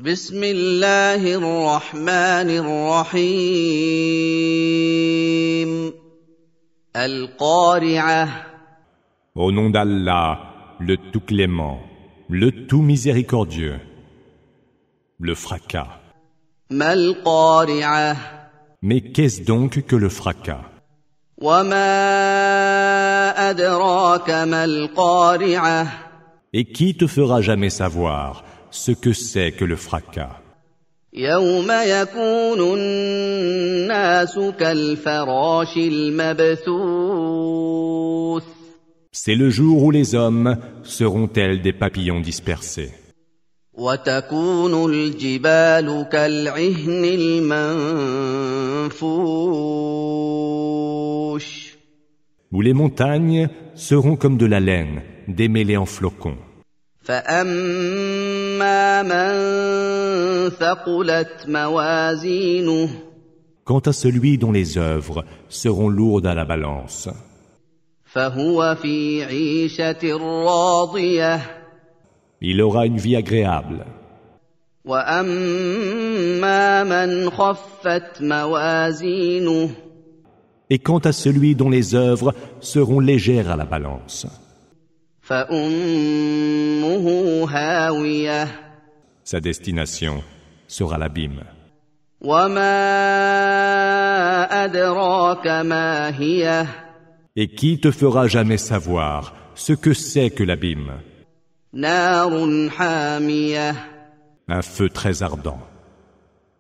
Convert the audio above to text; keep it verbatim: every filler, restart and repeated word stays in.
بسم الله الرحمن الرحيم القارعة. Au nom d'Allah, le tout clément, le tout miséricordieux, le fracas. ما القارعة. Mais qu'est-ce donc que le fracas? وما أدراك ما القارعة. Et qui te fera jamais savoir ce que c'est que le fracas? يوم يكون الناس كالفراش المبثوث. C'est le jour où les hommes seront tels des papillons dispersés. وتكون الجبال كالعهن المنفوش. Où les montagnes seront comme de la laine démêlée en flocons. فأما من ثقلت موازينه. Quant à celui dont les œuvres seront lourdes à la balance, فهو في عيشة راضية. il aura une vie agréable. وأما من خفت موازينه. Et quant à celui dont les œuvres seront légères à la balance, فأمه هاوية. sa destination sera l'abîme. وما أدراك ما هي. Et qui te fera jamais savoir ce que c'est que l'abîme? نار حامية. Un feu très ardent.